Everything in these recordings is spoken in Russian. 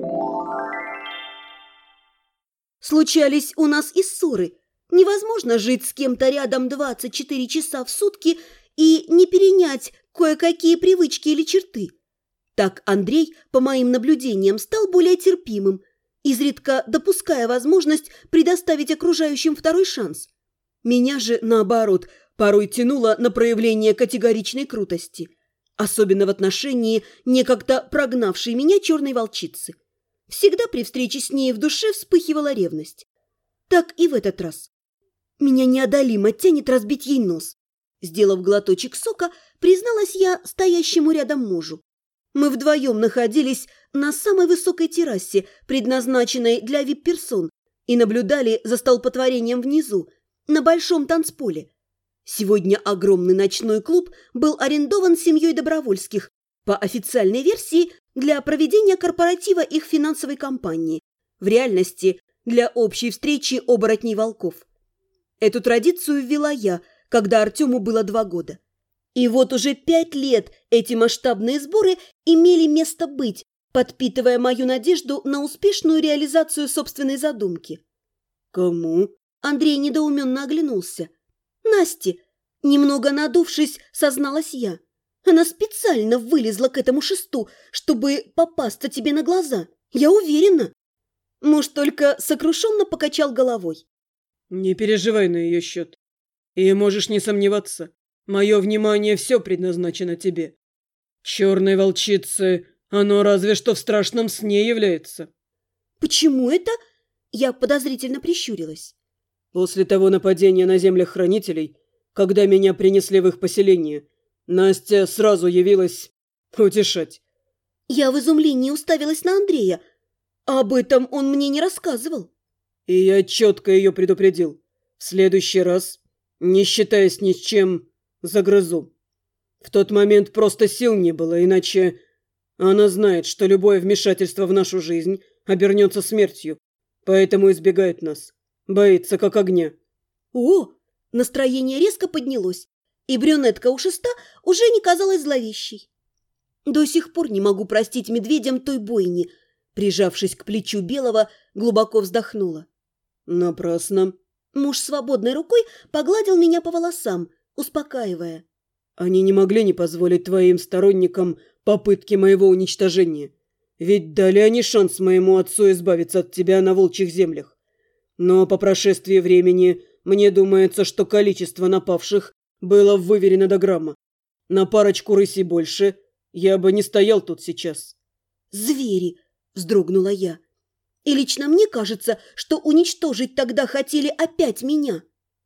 Случались у нас и ссоры. Невозможно жить с кем-то рядом 24 часа в сутки и не перенять кое-какие привычки или черты. Так Андрей, по моим наблюдениям, стал более терпимым, изредка допуская возможность предоставить окружающим второй шанс. Меня же, наоборот, порой тянуло на проявление категоричной крутости, особенно в отношении некогда прогнавшей меня черной волчицы. Всегда при встрече с ней в душе вспыхивала ревность. Так и в этот раз. Меня неодолимо тянет разбить ей нос. Сделав глоточек сока, призналась я стоящему рядом мужу. Мы вдвоем находились на самой высокой террасе, предназначенной для вип-персон, и наблюдали за столпотворением внизу, на большом танцполе. Сегодня огромный ночной клуб был арендован семьей Добровольских, по официальной версии, для проведения корпоратива их финансовой компании, в реальности для общей встречи оборотней-волков. Эту традицию ввела я, когда Артему было 2 года. И вот уже 5 лет эти масштабные сборы имели место быть, подпитывая мою надежду на успешную реализацию собственной задумки. «Кому?» – Андрей недоуменно оглянулся. «Насте», – немного надувшись, созналась я. «Она специально вылезла к этому шесту, чтобы попасться тебе на глаза. Я уверена». Муж только сокрушенно покачал головой. «Не переживай на ее счет. И можешь не сомневаться, мое внимание все предназначено тебе. Черной волчице оно разве что в страшном сне является». «Почему это?» Я подозрительно прищурилась. «После того нападения на землях хранителей, когда меня принесли в их поселение, Настя сразу явилась утешать». Я в изумлении уставилась на Андрея. Об этом он мне не рассказывал. И я четко ее предупредил. В следующий раз, не считаясь ни с чем, загрызу. В тот момент просто сил не было, иначе она знает, что любое вмешательство в нашу жизнь обернется смертью, поэтому избегает нас. Боится как огня. О, настроение резко поднялось, и брюнетка у шеста уже не казалась зловещей. До сих пор не могу простить медведям той бойни. Прижавшись к плечу Белого, глубоко вздохнула. Напрасно. Муж свободной рукой погладил меня по волосам, успокаивая. Они не могли не позволить твоим сторонникам попытки моего уничтожения. Ведь дали они шанс моему отцу избавиться от тебя на волчьих землях. Но по прошествии времени мне думается, что количество напавших было выверено до грамма. На парочку рысей больше я бы не стоял тут сейчас. «Звери!» – вздрогнула я. «И лично мне кажется, что уничтожить тогда хотели опять меня».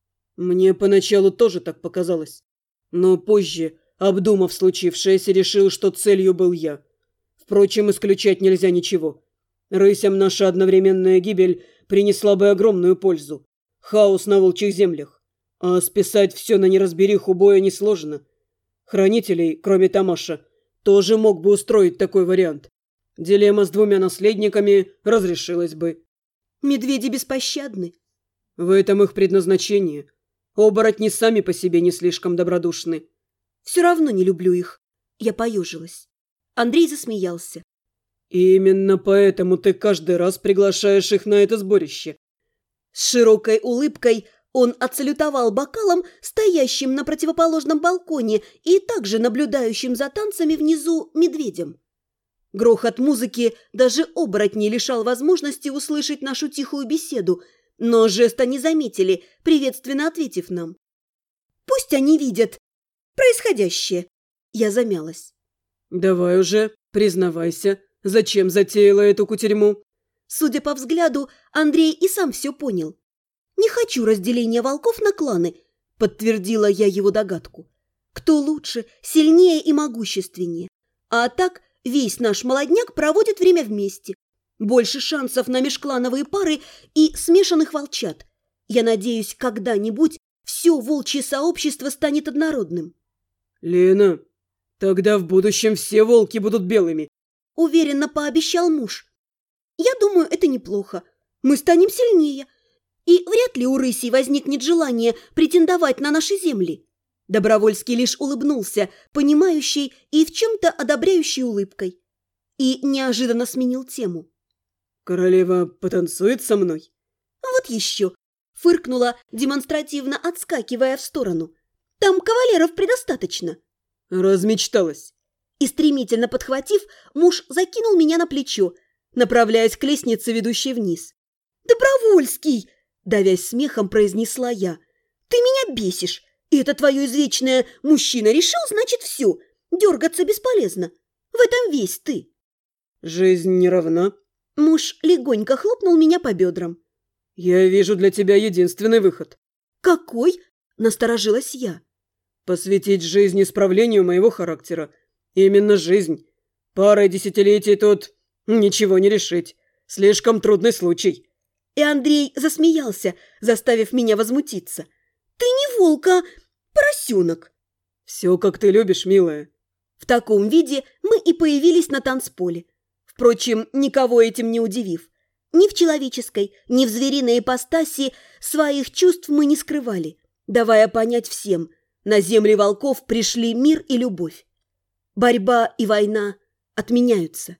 Мне поначалу тоже так показалось. Но позже, обдумав случившееся, решил, что целью был я. Впрочем, исключать нельзя ничего. Рысям наша одновременная гибель принесла бы огромную пользу. Хаос на волчьих землях. А списать все на неразбериху боя несложно. Хранителей, кроме Тамаша, тоже мог бы устроить такой вариант. Дилемма с 2 наследниками разрешилась бы. Медведи беспощадны. В этом их предназначение. Оборотни сами по себе не слишком добродушны. Все равно не люблю их. Я поежилась. Андрей засмеялся. И именно поэтому ты каждый раз приглашаешь их на это сборище. С широкой улыбкой он отсалютовал бокалом, стоящим на противоположном балконе и также наблюдающим за танцами внизу медведем. Грохот музыки даже оборотней лишал возможности услышать нашу тихую беседу, но жеста не заметили, приветственно ответив нам. «Пусть они видят происходящее!» Я замялась. «Давай уже, признавайся, зачем затеяла эту кутерьму?» Судя по взгляду, Андрей и сам все понял. «Не хочу разделения волков на кланы», – подтвердила я его догадку. «Кто лучше, сильнее и могущественнее? А так весь наш молодняк проводит время вместе. Больше шансов на межклановые пары и смешанных волчат. Я надеюсь, когда-нибудь все волчье сообщество станет однородным». «Лена, тогда в будущем все волки будут белыми», – уверенно пообещал муж. «Я думаю, это неплохо. Мы станем сильнее. И вряд ли у рысей возникнет желание претендовать на наши земли». Добровольский лишь улыбнулся, понимающий и в чем-то одобряющей улыбкой. И неожиданно сменил тему. Королева потанцует со мной? Вот еще, фыркнула, демонстративно отскакивая в сторону. Там кавалеров предостаточно. Размечталась. И стремительно подхватив, муж закинул меня на плечо, направляясь к лестнице, ведущей вниз. «Добровольский!» – давясь смехом, произнесла я. «Ты меня бесишь! И это твое извечное «мужчина решил, значит все. Дергаться бесполезно. В этом весь ты». Жизнь не равна. Муж легонько хлопнул меня по бедрам. Я вижу для тебя единственный выход. «Какой?» – насторожилась я. Посвятить жизнь исправлению моего характера. Именно жизнь. Парой десятилетий тут ничего не решить. Слишком трудный случай. И Андрей засмеялся, заставив меня возмутиться. «Ты не волк, а поросенок!» Все, как ты любишь, милая. В таком виде мы и появились на танцполе. Впрочем, никого этим не удивив. Ни в человеческой, ни в звериной ипостаси своих чувств мы не скрывали, давая понять всем, на земли волков пришли мир и любовь. Борьба и война отменяются.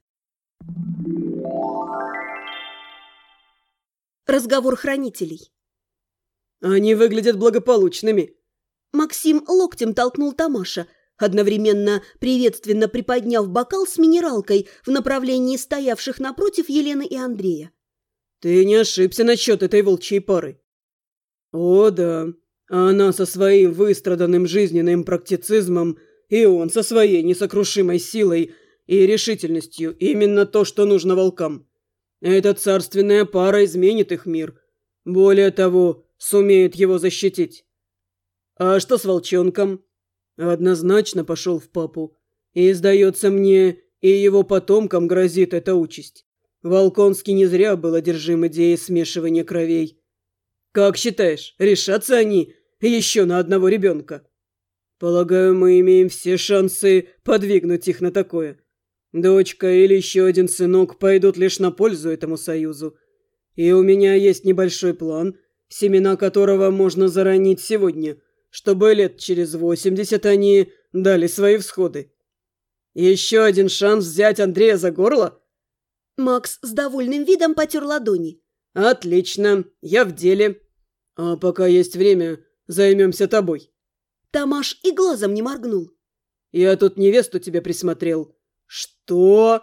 Разговор хранителей. Они выглядят благополучными. Максим локтем толкнул Тамаша, одновременно приветственно приподняв бокал с минералкой в направлении стоявших напротив Елены и Андрея. Ты не ошибся насчет этой волчьей пары. О, да. Она со своим выстраданным жизненным практицизмом, и он со своей несокрушимой силой и решительностью. Именно то, что нужно волкам. Эта царственная пара изменит их мир. Более того, сумеет его защитить. А что с волчонком? Однозначно пошел в папу. И, сдается мне, и его потомкам грозит эта участь. Волконский не зря был одержим идеей смешивания кровей. Как считаешь, решатся они еще на одного ребенка? Полагаю, мы имеем все шансы подвигнуть их на такое. Дочка или еще один сынок пойдут лишь на пользу этому союзу. И у меня есть небольшой план, семена которого можно заронить сегодня, чтобы лет через 80 они дали свои всходы. Еще один шанс взять Андрея за горло? Макс с довольным видом потер ладони. Отлично, я в деле. А пока есть время, займемся тобой. Тамаш и глазом не моргнул. Я тут невесту тебе присмотрел. Что?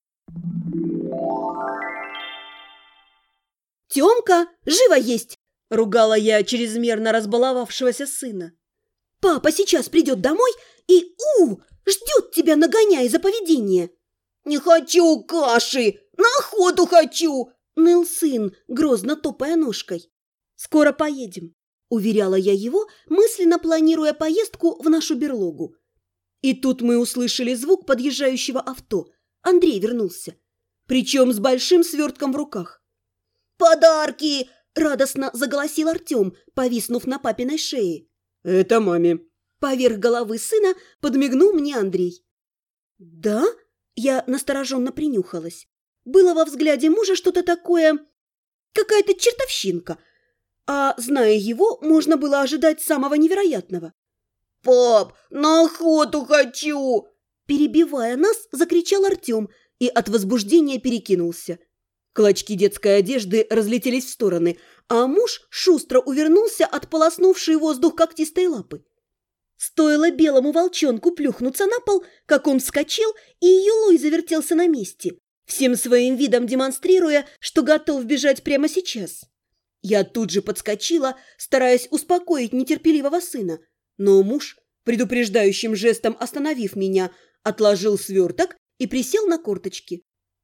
«Тёмка, живо есть!» – ругала я чрезмерно разбаловавшегося сына. «Папа сейчас придет домой и, ждет тебя, нагоняя за поведение!» «Не хочу каши! На охоту хочу!» – ныл сын, грозно топая ножкой. «Скоро поедем», – уверяла я его, мысленно планируя поездку в нашу берлогу. И тут мы услышали звук подъезжающего авто. Андрей вернулся, причем с большим свертком в руках. «Подарки!» – радостно заголосил Артем, повиснув на папиной шее. Это маме. Поверх головы сына подмигнул мне Андрей. «Да?» – я настороженно принюхалась. Было во взгляде мужа что-то такое, какая-то чертовщинка. А, зная его, можно было ожидать самого невероятного. «Пап, на охоту хочу!» Перебивая нас, закричал Артем и от возбуждения перекинулся. Клочки детской одежды разлетелись в стороны, а муж шустро увернулся от полоснувшей воздух когтистой лапы. Стоило белому волчонку плюхнуться на пол, как он вскочил, и юлой завертелся на месте, всем своим видом демонстрируя, что готов бежать прямо сейчас. Я тут же подскочила, стараясь успокоить нетерпеливого сына, но муж, предупреждающим жестом остановив меня, отложил сверток и присел на корточки.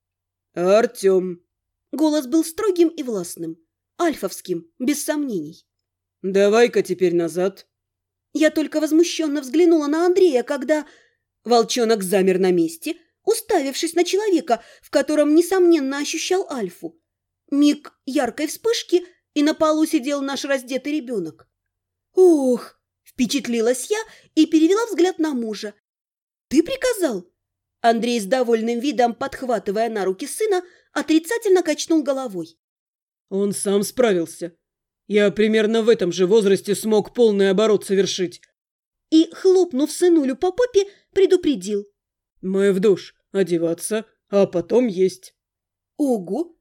Артем. Голос был строгим и властным, альфовским, без сомнений. Давай-ка теперь назад. Я только возмущенно взглянула на Андрея, когда волчонок замер на месте, уставившись на человека, в котором, несомненно, ощущал альфу. Миг яркой вспышки, и на полу сидел наш раздетый ребенок. «Ох!» – впечатлилась я и перевела взгляд на мужа. «Ты приказал?» Андрей с довольным видом, подхватывая на руки сына, отрицательно качнул головой. Он сам справился. Я примерно в этом же возрасте смог полный оборот совершить. И, хлопнув сынулю по попе, предупредил. Мы в душ одеваться, а потом есть. Ого!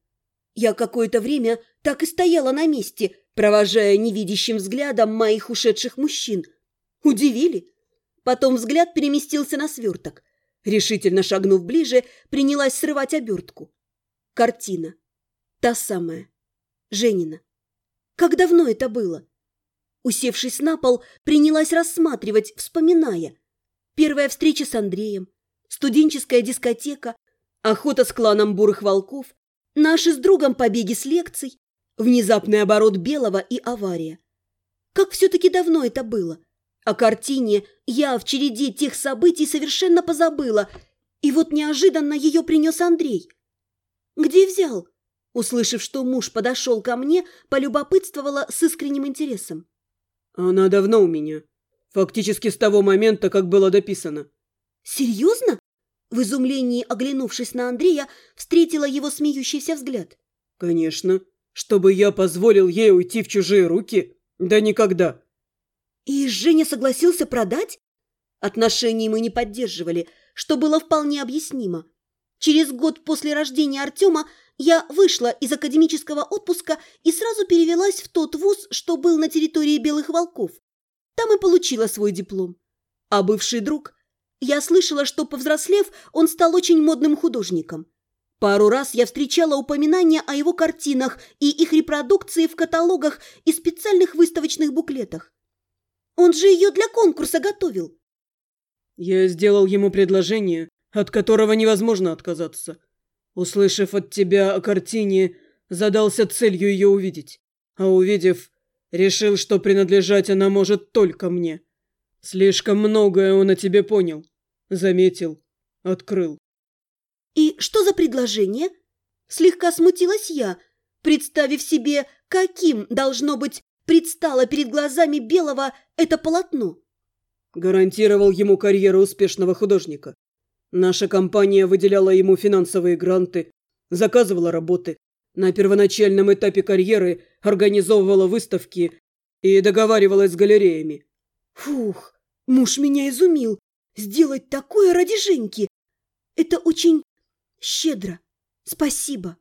Я какое-то время так и стояла на месте, провожая невидящим взглядом моих ушедших мужчин. Удивили? Потом взгляд переместился на сверток. Решительно шагнув ближе, принялась срывать обертку. Картина. Та самая. Женина. Как давно это было? Усевшись на пол, принялась рассматривать, вспоминая. Первая встреча с Андреем, студенческая дискотека, охота с кланом бурых волков, наши с другом побеги с лекций, внезапный оборот Белого и авария. Как все-таки давно это было? О картине я в череде тех событий совершенно позабыла, и вот неожиданно ее принес Андрей. «Где взял?» Услышав, что муж подошел ко мне, полюбопытствовала с искренним интересом. Она давно у меня. Фактически с того момента, как было дописано. «Серьезно?» В изумлении, оглянувшись на Андрея, встретила его смеющийся взгляд. Конечно. Чтобы я позволил ей уйти в чужие руки? Да никогда. «И Женя согласился продать?» Отношений мы не поддерживали, что было вполне объяснимо. Через год после рождения Артема я вышла из академического отпуска и сразу перевелась в тот вуз, что был на территории Белых Волков. Там и получила свой диплом. А бывший друг... Я слышала, что, повзрослев, он стал очень модным художником. Пару раз я встречала упоминания о его картинах и их репродукции в каталогах и специальных выставочных буклетах. Он же ее для конкурса готовил. Я сделал ему предложение, от которого невозможно отказаться. Услышав от тебя о картине, задался целью ее увидеть. А увидев, решил, что принадлежать она может только мне. Слишком многое он о тебе понял, заметил, открыл. «И что за предложение?» Слегка смутилась я, представив себе, каким, должно быть, предстало перед глазами Белого это полотно. Гарантировал ему карьеру успешного художника. Наша компания выделяла ему финансовые гранты, заказывала работы. На первоначальном этапе карьеры организовывала выставки и договаривалась с галереями. Фух, муж меня изумил. Сделать такое ради Женьки. Это очень щедро. Спасибо.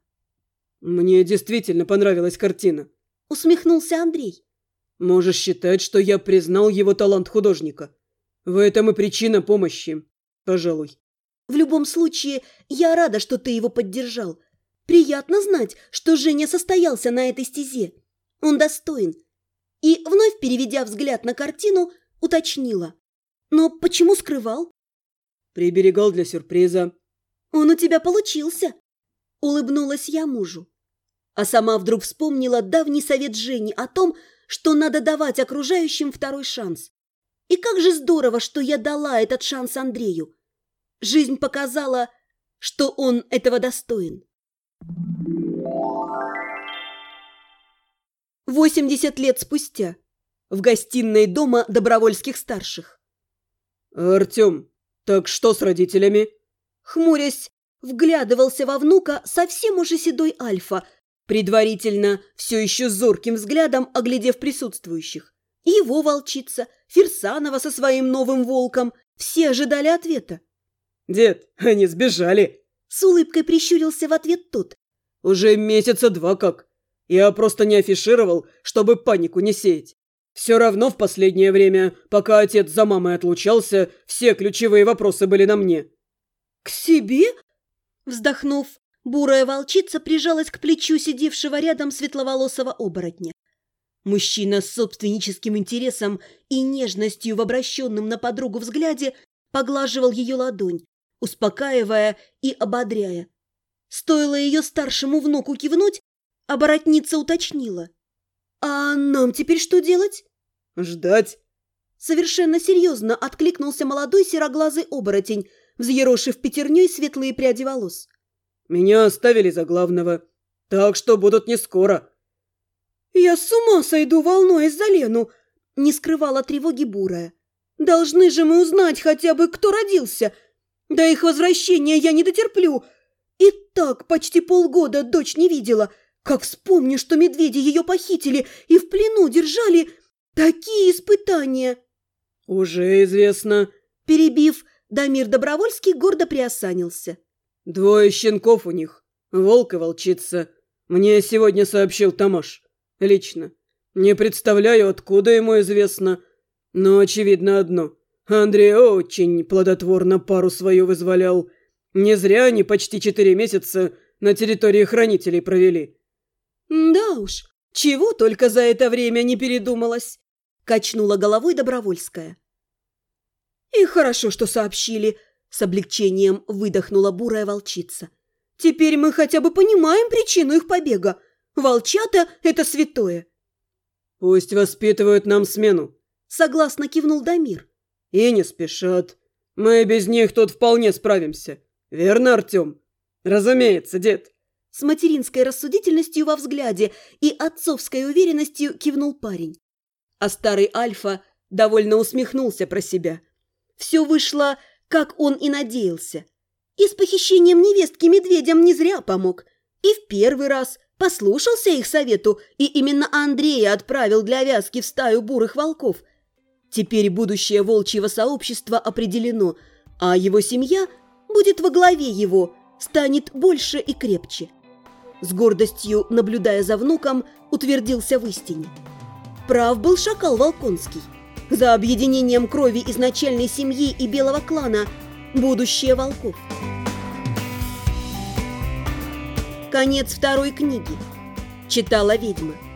Мне действительно понравилась картина. Усмехнулся Андрей. Можешь считать, что я признал его талант художника. В этом и причина помощи, пожалуй. В любом случае, я рада, что ты его поддержал. Приятно знать, что Женя состоялся на этой стезе. Он достоин. И, вновь переведя взгляд на картину, уточнила. Но почему скрывал? Приберегал для сюрприза. Он у тебя получился. Улыбнулась я мужу. А сама вдруг вспомнила давний совет Жени о том, что надо давать окружающим второй шанс. И как же здорово, что я дала этот шанс Андрею. Жизнь показала, что он этого достоин. 80 лет спустя. В гостиной дома Добровольских старших. «Артем, так что с родителями?» Хмурясь, вглядывался во внука совсем уже седой Альфа, предварительно все еще зорким взглядом оглядев присутствующих. Его волчица, Фирсанова со своим новым волком, все ожидали ответа. «Дед, они сбежали!» С улыбкой прищурился в ответ тот. «Уже месяца 2 как. Я просто не афишировал, чтобы панику не сеять. Все равно в последнее время, пока отец за мамой отлучался, все ключевые вопросы были на мне». «К себе?» Вздохнув, бурая волчица прижалась к плечу сидевшего рядом светловолосого оборотня. Мужчина с собственническим интересом и нежностью в обращенном на подругу взгляде поглаживал ее ладонь, успокаивая и ободряя. Стоило ее старшему внуку кивнуть, оборотница уточнила. «А нам теперь что делать?» «Ждать». Совершенно серьезно откликнулся молодой сероглазый оборотень, взъерошив пятерней светлые пряди волос. «Меня оставили за главного, так что будут не скоро». «Я с ума сойду, волнуясь за Лену!» – не скрывала тревоги бурая. «Должны же мы узнать хотя бы, кто родился. До их возвращения я не дотерплю. И так почти полгода дочь не видела. Как вспомню, что медведи ее похитили и в плену держали. Такие испытания!» «Уже известно». Перебив, Дамир Добровольский гордо приосанился. 2 щенков у них, волк и волчица. Мне сегодня сообщил Тамаш. Лично. Не представляю, откуда ему известно. Но очевидно одно. Андрей очень плодотворно пару свою вызволял. Не зря они почти 4 месяца на территории хранителей провели. Да уж, чего только за это время не передумалось, качнула головой Добровольская. И хорошо, что сообщили, с облегчением выдохнула бурая волчица. Теперь мы хотя бы понимаем причину их побега. Волчата – это святое. Пусть воспитывают нам смену, согласно кивнул Дамир. И не спешат. Мы без них тут вполне справимся. Верно, Артем? Разумеется, дед. С материнской рассудительностью во взгляде и отцовской уверенностью кивнул парень. А старый Альфа довольно усмехнулся про себя. Все вышло, как он и надеялся. И с похищением невестки медведям не зря помог. И в первый раз послушался их совету, и именно Андрея отправил для вязки в стаю бурых волков. Теперь будущее волчьего сообщества определено, а его семья будет во главе его, станет больше и крепче. С гордостью, наблюдая за внуком, утвердился в истине. Прав был шакал Волконский. За объединением крови изначальной семьи и белого клана будущее волков. Конец 2 книги. Читала ведьма.